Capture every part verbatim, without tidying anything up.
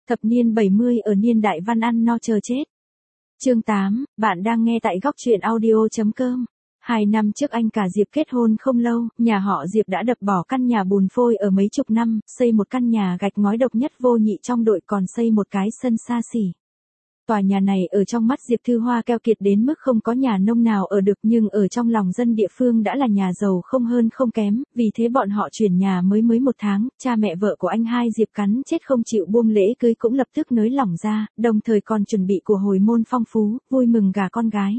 Thập niên bảy mươi ở niên đại văn ăn no chờ chết. Chương tám, bạn đang nghe tại góc truyện audio chấm com. Hai năm trước anh cả Diệp kết hôn không lâu, nhà họ Diệp đã đập bỏ căn nhà bùn phôi ở mấy chục năm, xây một căn nhà gạch ngói độc nhất vô nhị trong đội, còn xây một cái sân xa xỉ. Tòa nhà này ở trong mắt Diệp Thư Hoa keo kiệt đến mức không có nhà nông nào ở được, nhưng ở trong lòng dân địa phương đã là nhà giàu không hơn không kém, vì thế bọn họ chuyển nhà mới mới một tháng, cha mẹ vợ của anh hai Diệp cắn chết không chịu buông lễ cưới cũng lập tức nới lỏng ra, đồng thời còn chuẩn bị của hồi môn phong phú, vui mừng gà con gái.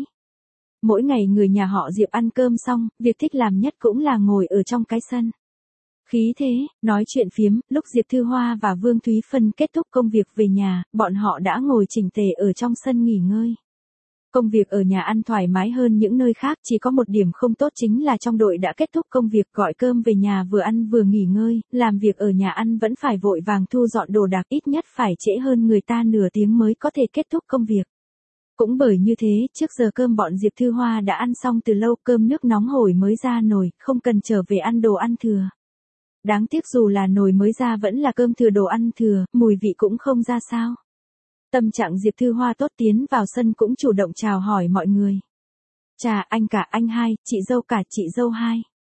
Mỗi ngày người nhà họ Diệp ăn cơm xong, việc thích làm nhất cũng là ngồi ở trong cái sân. Khí thế, nói chuyện phiếm, lúc Diệp Thư Hoa và Vương Thúy Phân kết thúc công việc về nhà, bọn họ đã ngồi chỉnh tề ở trong sân nghỉ ngơi. Công việc ở nhà ăn thoải mái hơn những nơi khác, chỉ có một điểm không tốt chính là trong đội đã kết thúc công việc gọi cơm về nhà vừa ăn vừa nghỉ ngơi, làm việc ở nhà ăn vẫn phải vội vàng thu dọn đồ đạc, ít nhất phải trễ hơn người ta nửa tiếng mới có thể kết thúc công việc. Cũng bởi như thế, trước giờ cơm bọn Diệp Thư Hoa đã ăn xong từ lâu, cơm nước nóng hổi mới ra nồi, không cần trở về ăn đồ ăn thừa. Đáng tiếc dù là nồi mới ra vẫn là cơm thừa đồ ăn thừa, mùi vị cũng không ra sao. Tâm trạng Diệp Thư Hoa tốt, tiến vào sân cũng chủ động chào hỏi mọi người. Chà, anh cả, anh hai, chị dâu cả, chị dâu hai.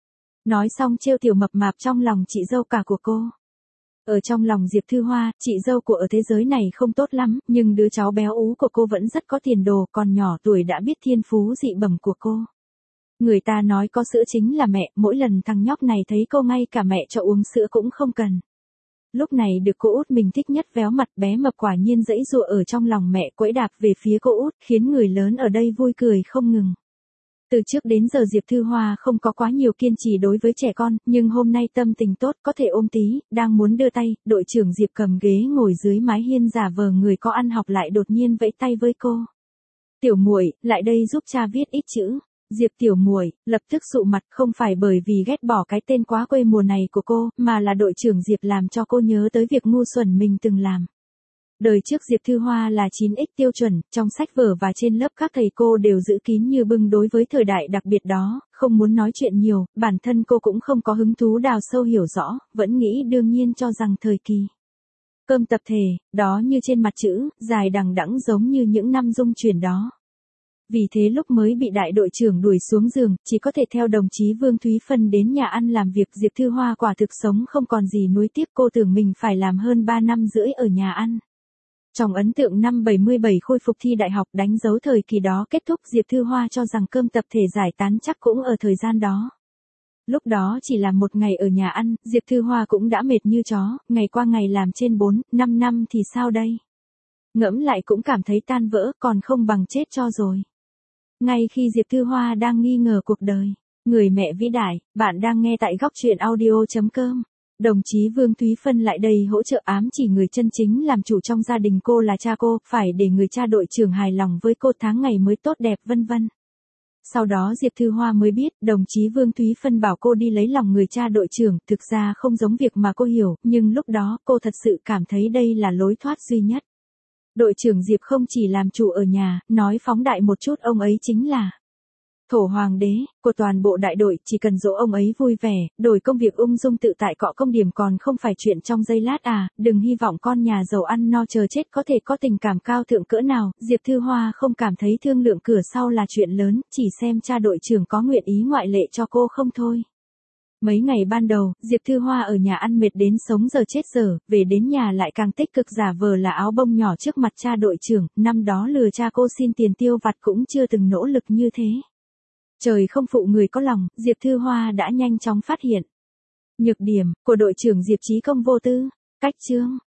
Nói xong trêu tiểu mập mạp trong lòng chị dâu cả của cô. Ở trong lòng Diệp Thư Hoa, chị dâu của ở thế giới này không tốt lắm, nhưng đứa cháu béo ú của cô vẫn rất có tiền đồ, còn nhỏ tuổi đã biết thiên phú dị bẩm của cô. Người ta nói có sữa chính là mẹ, mỗi lần thằng nhóc này thấy cô ngay cả mẹ cho uống sữa cũng không cần. Lúc này được cô út mình thích nhất véo mặt, bé mập quả nhiên giãy giụa ở trong lòng mẹ, quẫy đạp về phía cô út, khiến người lớn ở đây vui cười không ngừng. Từ trước đến giờ Diệp Thư Hoa không có quá nhiều kiên trì đối với trẻ con, nhưng hôm nay tâm tình tốt, có thể ôm tí, đang muốn đưa tay, đội trưởng Diệp cầm ghế ngồi dưới mái hiên giả vờ người có ăn học lại đột nhiên vẫy tay với cô. Tiểu muội, lại đây giúp cha viết ít chữ. Diệp tiểu muội lập tức sụ mặt, không phải bởi vì ghét bỏ cái tên quá quê mùa này của cô, mà là đội trưởng Diệp làm cho cô nhớ tới việc ngu xuẩn mình từng làm. Đời trước Diệp Thư Hoa là chín x tiêu chuẩn, trong sách vở và trên lớp các thầy cô đều giữ kín như bưng đối với thời đại đặc biệt đó, không muốn nói chuyện nhiều, bản thân cô cũng không có hứng thú đào sâu hiểu rõ, vẫn nghĩ đương nhiên cho rằng thời kỳ cơm tập thể, đó như trên mặt chữ, dài đằng đẵng giống như những năm dung chuyển đó. Vì thế lúc mới bị đại đội trưởng đuổi xuống giường, chỉ có thể theo đồng chí Vương Thúy Phân đến nhà ăn làm việc. Diệp Thư Hoa quả thực sống không còn gì nuối tiếc, cô tưởng mình phải làm hơn ba năm rưỡi ở nhà ăn. Trong ấn tượng năm bảy mươi bảy khôi phục thi đại học đánh dấu thời kỳ đó kết thúc, Diệp Thư Hoa cho rằng cơm tập thể giải tán chắc cũng ở thời gian đó. Lúc đó chỉ là một ngày ở nhà ăn, Diệp Thư Hoa cũng đã mệt như chó, ngày qua ngày làm trên bốn, năm năm thì sao đây? Ngẫm lại cũng cảm thấy tan vỡ, còn không bằng chết cho rồi. Ngay khi Diệp Thư Hoa đang nghi ngờ cuộc đời, người mẹ vĩ đại, bạn đang nghe tại góc truyện audio chấm com. Đồng chí Vương Thúy Phân lại đây hỗ trợ, ám chỉ người chân chính làm chủ trong gia đình cô là cha cô, phải để người cha đội trưởng hài lòng với cô, tháng ngày mới tốt đẹp vân vân. Sau đó Diệp Thư Hoa mới biết, đồng chí Vương Thúy Phân bảo cô đi lấy lòng người cha đội trưởng, thực ra không giống việc mà cô hiểu, nhưng lúc đó cô thật sự cảm thấy đây là lối thoát duy nhất. Đội trưởng Diệp không chỉ làm chủ ở nhà, nói phóng đại một chút, ông ấy chính là thổ hoàng đế của toàn bộ đại đội, chỉ cần dỗ ông ấy vui vẻ, đổi công việc ung dung tự tại cọ công điểm còn không phải chuyện trong giây lát à, đừng hy vọng con nhà giàu ăn no chờ chết có thể có tình cảm cao thượng cỡ nào. Diệp Thư Hoa không cảm thấy thương lượng cửa sau là chuyện lớn, chỉ xem cha đội trưởng có nguyện ý ngoại lệ cho cô không thôi. Mấy ngày ban đầu, Diệp Thư Hoa ở nhà ăn mệt đến sống giờ chết giờ, về đến nhà lại càng tích cực giả vờ là áo bông nhỏ trước mặt cha đội trưởng, năm đó lừa cha cô xin tiền tiêu vặt cũng chưa từng nỗ lực như thế. Trời không phụ người có lòng, Diệp Thư Hoa đã nhanh chóng phát hiện nhược điểm của đội trưởng Diệp Chí Công vô tư. Cách chương